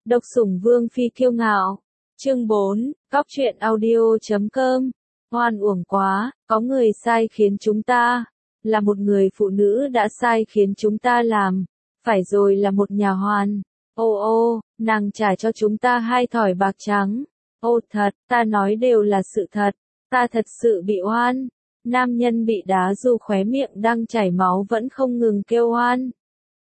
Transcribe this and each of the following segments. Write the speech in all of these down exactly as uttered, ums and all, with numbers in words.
Độc sủng vương phi kiêu ngạo. Chương bốn, cóc truyện audio chấm com. Oan uổng quá, có người sai khiến chúng ta. Là một người phụ nữ đã sai khiến chúng ta làm. Phải rồi, là một nhà hoàn. Ô ô, nàng trả cho chúng ta hai thỏi bạc trắng. Ô thật, ta nói đều là sự thật. Ta thật sự bị oan. Nam nhân bị đá dù khóe miệng đang chảy máu vẫn không ngừng kêu oan.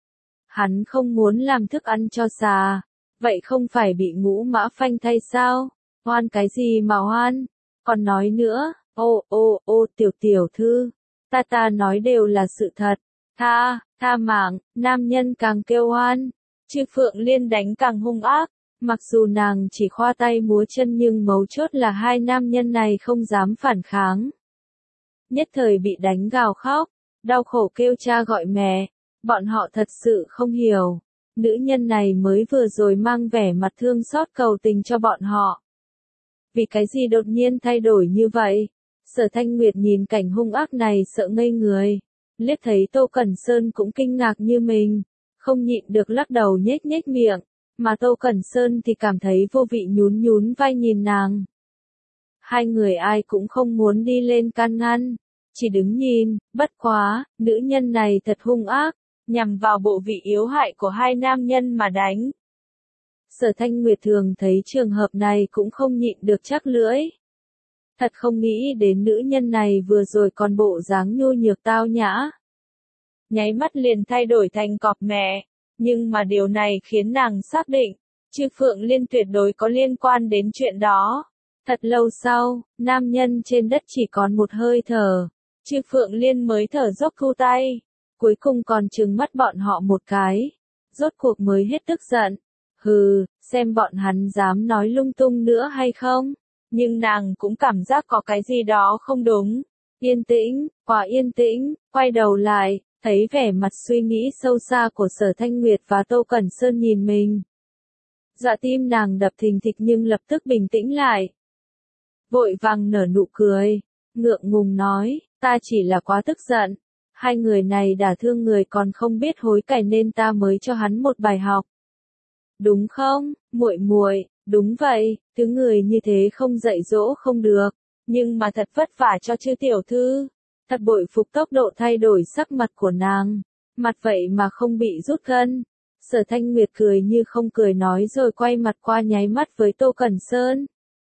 Hắn không muốn làm thức ăn cho xà. Vậy không phải bị ngũ mã phanh thay sao? Oan cái gì mà oan? Còn nói nữa, ô ô ô tiểu tiểu thư. Ta ta nói đều là sự thật. Tha, tha mạng, nam nhân càng kêu oan. Chư Phượng Liên đánh càng hung ác. Mặc dù nàng chỉ khoa tay múa chân nhưng mấu chốt là hai nam nhân này không dám phản kháng. Nhất thời bị đánh gào khóc, đau khổ kêu cha gọi mẹ. Bọn họ thật sự không hiểu. Nữ nhân này mới vừa rồi mang vẻ mặt thương xót cầu tình cho bọn họ. Vì cái gì đột nhiên thay đổi như vậy? Sở Thanh Nguyệt nhìn cảnh hung ác này sợ ngây người. Liếc thấy Tô Cẩn Sơn cũng kinh ngạc như mình. Không nhịn được lắc đầu nhếch nhếch miệng. Mà Tô Cẩn Sơn thì cảm thấy vô vị nhún nhún vai nhìn nàng. Hai người ai cũng không muốn đi lên can ngăn. Chỉ đứng nhìn, bất quá, nữ nhân này thật hung ác. Nhằm vào bộ vị yếu hại của hai nam nhân mà đánh. Sở Thanh Nguyệt thường thấy trường hợp này cũng không nhịn được chắc lưỡi. Thật không nghĩ đến nữ nhân này vừa rồi còn bộ dáng nhu nhược tao nhã. Nháy mắt liền thay đổi thành cọp mẹ. Nhưng mà điều này khiến nàng xác định, Chư Phượng Liên tuyệt đối có liên quan đến chuyện đó. Thật lâu sau, nam nhân trên đất chỉ còn một hơi thở. Chư Phượng Liên mới thở dốc thu tay. Cuối cùng còn trừng mắt bọn họ một cái. Rốt cuộc mới hết tức giận. Hừ, xem bọn hắn dám nói lung tung nữa hay không. Nhưng nàng cũng cảm giác có cái gì đó không đúng. Yên tĩnh, quá yên tĩnh, quay đầu lại, thấy vẻ mặt suy nghĩ sâu xa của Sở Thanh Nguyệt và Tô Cẩn Sơn nhìn mình. Dạ tim nàng đập thình thịch nhưng lập tức bình tĩnh lại. Vội vàng nở nụ cười, ngượng ngùng nói, ta chỉ là quá tức giận. Hai người này đả thương người còn không biết hối cải nên ta mới cho hắn một bài học. Đúng không, muội muội? Đúng vậy, thứ người như thế không dạy dỗ không được, nhưng mà thật vất vả cho Chư tiểu thư. Thật bội phục tốc độ thay đổi sắc mặt của nàng, mặt vậy mà không bị rút gân. Sở Thanh Nguyệt cười như không cười nói rồi quay mặt qua nháy mắt với Tô Cẩn Sơn.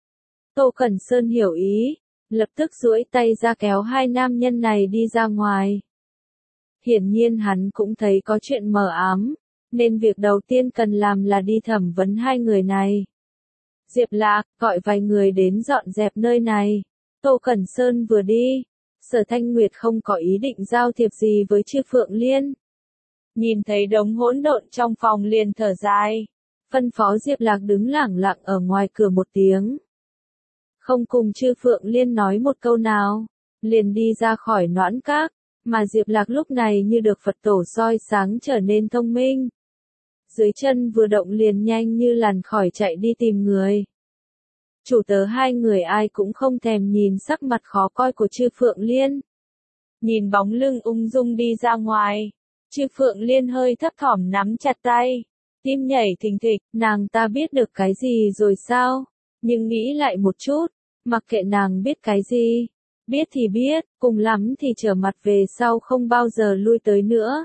Tô Cẩn Sơn hiểu ý, lập tức duỗi tay ra kéo hai nam nhân này đi ra ngoài. Hiển nhiên hắn cũng thấy có chuyện mờ ám, nên việc đầu tiên cần làm là đi thẩm vấn hai người này. Diệp Lạc, gọi vài người đến dọn dẹp nơi này. Tô Cẩn Sơn vừa đi, Sở Thanh Nguyệt không có ý định giao thiệp gì với Chư Phượng Liên. Nhìn thấy đống hỗn độn trong phòng liền thở dài. Phân phó Diệp Lạc đứng lẳng lặng ở ngoài cửa một tiếng. Không cùng Chư Phượng Liên nói một câu nào, liền đi ra khỏi Noãn Các. Mà Diệp Lạc lúc này như được Phật tổ soi sáng trở nên thông minh. Dưới chân vừa động liền nhanh như làn khỏi chạy đi tìm người. Chủ tớ hai người ai cũng không thèm nhìn sắc mặt khó coi của Chư Phượng Liên. Nhìn bóng lưng ung dung đi ra ngoài. Chư Phượng Liên hơi thấp thỏm nắm chặt tay. Tim nhảy thình thịch, nàng ta biết được cái gì rồi sao? Nhưng nghĩ lại một chút, mặc kệ nàng biết cái gì. Biết thì biết, cùng lắm thì trở mặt về sau không bao giờ lui tới nữa.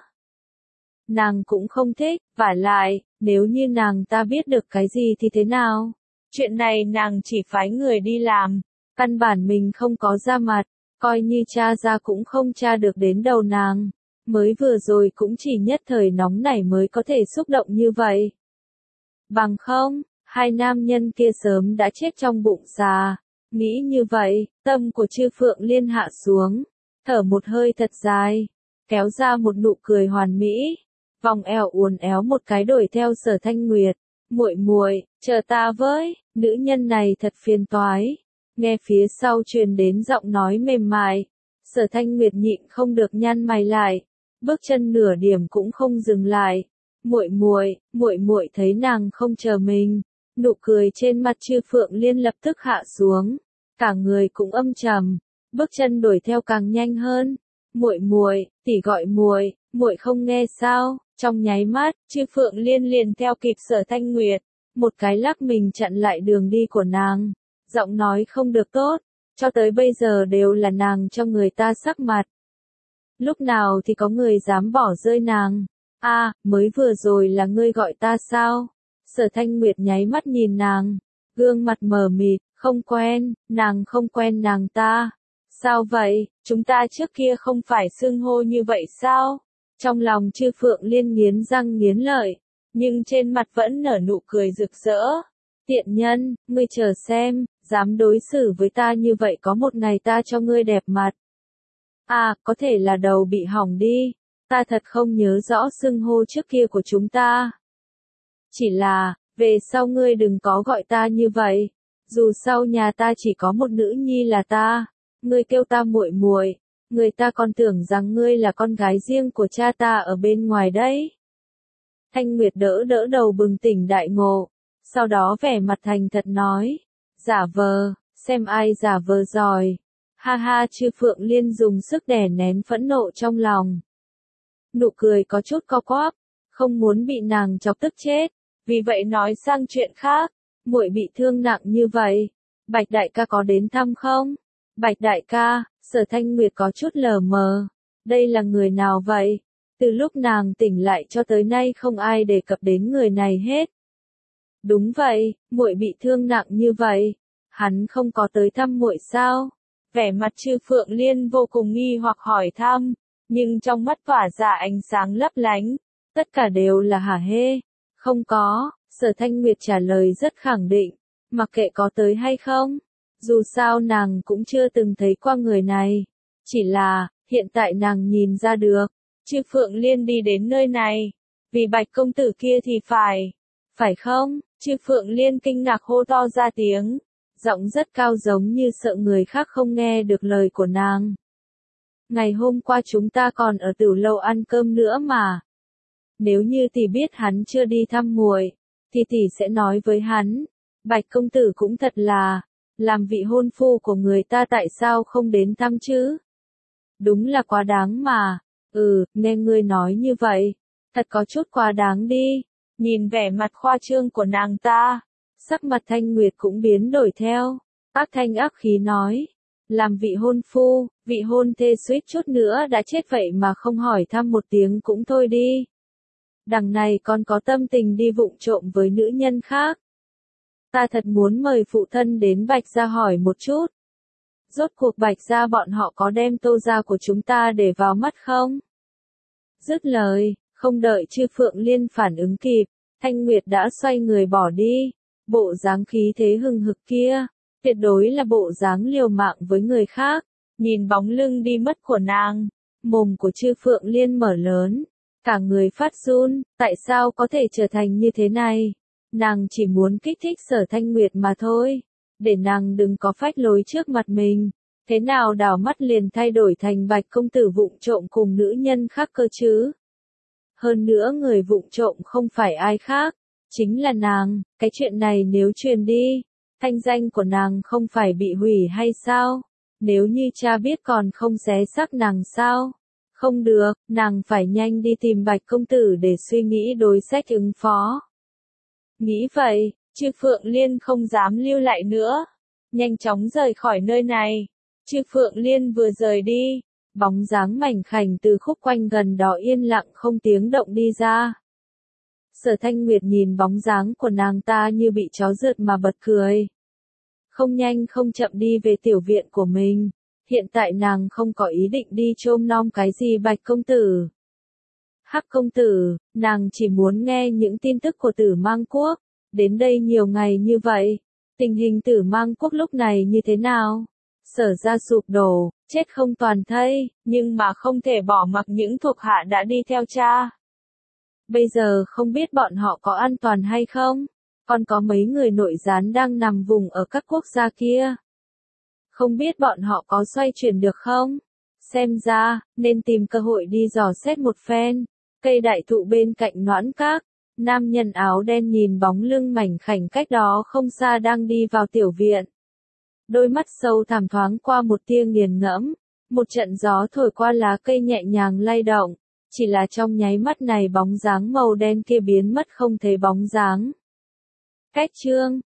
Nàng cũng không thích, vả lại, nếu như nàng ta biết được cái gì thì thế nào? Chuyện này nàng chỉ phái người đi làm, căn bản mình không có ra mặt, coi như tra ra cũng không tra được đến đầu nàng. Mới vừa rồi cũng chỉ nhất thời nóng nảy mới có thể xúc động như vậy. Bằng không, hai nam nhân kia sớm đã chết trong bụng xà. Nghĩ như vậy, tâm của Chư Phượng Liên hạ xuống, thở một hơi thật dài, kéo ra một nụ cười hoàn mỹ, vòng eo uốn éo một cái đuổi theo Sở Thanh Nguyệt. Muội muội, chờ ta với, nữ nhân này thật phiền toái. Nghe phía sau truyền đến giọng nói mềm mại, Sở Thanh Nguyệt nhịn không được nhăn mày lại, bước chân nửa điểm cũng không dừng lại. Muội muội, muội muội thấy nàng không chờ mình. Nụ cười trên mặt Chư Phượng Liên lập tức hạ xuống, cả người cũng âm trầm, bước chân đuổi theo càng nhanh hơn. Muội muội, tỷ gọi muội, muội không nghe sao? Trong nháy mắt, Chư Phượng Liên liền theo kịp Sở Thanh Nguyệt, một cái lắc mình chặn lại đường đi của nàng. Giọng nói không được tốt, cho tới bây giờ đều là nàng cho người ta sắc mặt. Lúc nào thì có người dám bỏ rơi nàng? A, à, mới vừa rồi là ngươi gọi ta sao? Sở Thanh Nguyệt nháy mắt nhìn nàng, gương mặt mờ mịt, không quen, nàng không quen nàng ta. Sao vậy, chúng ta trước kia không phải xưng hô như vậy sao? Trong lòng Chư Phượng Liên nghiến răng nghiến lợi, nhưng trên mặt vẫn nở nụ cười rực rỡ. Tiện nhân, ngươi chờ xem, dám đối xử với ta như vậy có một ngày ta cho ngươi đẹp mặt. À, có thể là đầu bị hỏng đi, ta thật không nhớ rõ xưng hô trước kia của chúng ta. Chỉ là, về sau ngươi đừng có gọi ta như vậy, dù sao nhà ta chỉ có một nữ nhi là ta, ngươi kêu ta muội muội, người ta còn tưởng rằng ngươi là con gái riêng của cha ta ở bên ngoài đấy. Thanh Nguyệt đỡ đỡ đầu bừng tỉnh đại ngộ, sau đó vẻ mặt thành thật nói, giả vờ, xem ai giả vờ giỏi. Ha ha, Chư Phượng Liên dùng sức đè nén phẫn nộ trong lòng. Nụ cười có chút co quắp, không muốn bị nàng chọc tức chết, vì vậy nói sang chuyện khác, muội bị thương nặng như vậy, Bạch đại ca có đến thăm không? Bạch đại ca, Sở Thanh Nguyệt có chút lờ mờ, đây là người nào vậy? Từ lúc nàng tỉnh lại cho tới nay không ai đề cập đến người này hết. Đúng vậy, muội bị thương nặng như vậy, hắn không có tới thăm muội sao? Vẻ mặt Chư Phượng Liên vô cùng nghi hoặc hỏi thăm, nhưng trong mắt tỏa ra ánh sáng lấp lánh, tất cả đều là hả hê. Không có, Sở Thanh Nguyệt trả lời rất khẳng định, mặc kệ có tới hay không, dù sao nàng cũng chưa từng thấy qua người này, chỉ là, hiện tại nàng nhìn ra được, Chư Phượng Liên đi đến nơi này, vì Bạch công tử kia thì phải, phải không? Chư Phượng Liên kinh ngạc hô to ra tiếng, giọng rất cao giống như sợ người khác không nghe được lời của nàng. Ngày hôm qua chúng ta còn ở Tửu Lâu ăn cơm nữa mà. Nếu như tỷ biết hắn chưa đi thăm muội, thì tỷ sẽ nói với hắn, Bạch công tử cũng thật là, làm vị hôn phu của người ta tại sao không đến thăm chứ? Đúng là quá đáng mà, ừ, nghe ngươi nói như vậy, thật có chút quá đáng đi, nhìn vẻ mặt khoa trương của nàng ta, sắc mặt Thanh Nguyệt cũng biến đổi theo, ác thanh ác khí nói, làm vị hôn phu, vị hôn thê suýt chút nữa đã chết vậy mà không hỏi thăm một tiếng cũng thôi đi. Đằng này còn có tâm tình đi vụng trộm với nữ nhân khác. Ta thật muốn mời phụ thân đến Bạch gia hỏi một chút. Rốt cuộc Bạch gia bọn họ có đem Tô gia của chúng ta để vào mắt không? Dứt lời, không đợi Chư Phượng Liên phản ứng kịp, Thanh Nguyệt đã xoay người bỏ đi. Bộ dáng khí thế hừng hực kia, tuyệt đối là bộ dáng liều mạng với người khác. Nhìn bóng lưng đi mất của nàng, mồm của Chư Phượng Liên mở lớn, cả người phát run, tại sao có thể trở thành như thế này? Nàng chỉ muốn kích thích Sở Thanh Nguyệt mà thôi, để nàng đừng có phách lối trước mặt mình. Thế nào đảo mắt liền thay đổi thành Bạch công tử vụng trộm cùng nữ nhân khác cơ chứ? Hơn nữa người vụng trộm không phải ai khác, chính là nàng. Cái chuyện này nếu truyền đi, thanh danh của nàng không phải bị hủy hay sao? Nếu như cha biết còn không xé xác nàng sao? Không được, nàng phải nhanh đi tìm Bạch công tử để suy nghĩ đối sách ứng phó. Nghĩ vậy, Chư Phượng Liên không dám lưu lại nữa, nhanh chóng rời khỏi nơi này. Chư Phượng Liên vừa rời đi, bóng dáng mảnh khảnh từ khúc quanh gần đó yên lặng không tiếng động đi ra. Sở Thanh Nguyệt nhìn bóng dáng của nàng ta như bị chó rượt mà bật cười. Không nhanh không chậm đi về tiểu viện của mình, hiện tại nàng không có ý định đi chôm nom cái gì Bạch công tử. Hắc công tử, nàng chỉ muốn nghe những tin tức của Tử Mang Quốc, đến đây nhiều ngày như vậy, tình hình Tử Mang Quốc lúc này như thế nào? Sở ra sụp đổ, chết không toàn thây, nhưng mà không thể bỏ mặc những thuộc hạ đã đi theo cha. Bây giờ không biết bọn họ có an toàn hay không, còn có mấy người nội gián đang nằm vùng ở các quốc gia kia. Không biết bọn họ có xoay chuyển được không? Xem ra, nên tìm cơ hội đi dò xét một phen. Cây đại thụ bên cạnh Noãn Các, nam nhân áo đen nhìn bóng lưng mảnh khảnh cách đó không xa đang đi vào tiểu viện. Đôi mắt sâu thẳm thoáng qua một tia nghiền ngẫm, một trận gió thổi qua lá cây nhẹ nhàng lay động, chỉ là trong nháy mắt này bóng dáng màu đen kia biến mất không thấy bóng dáng. Cách chương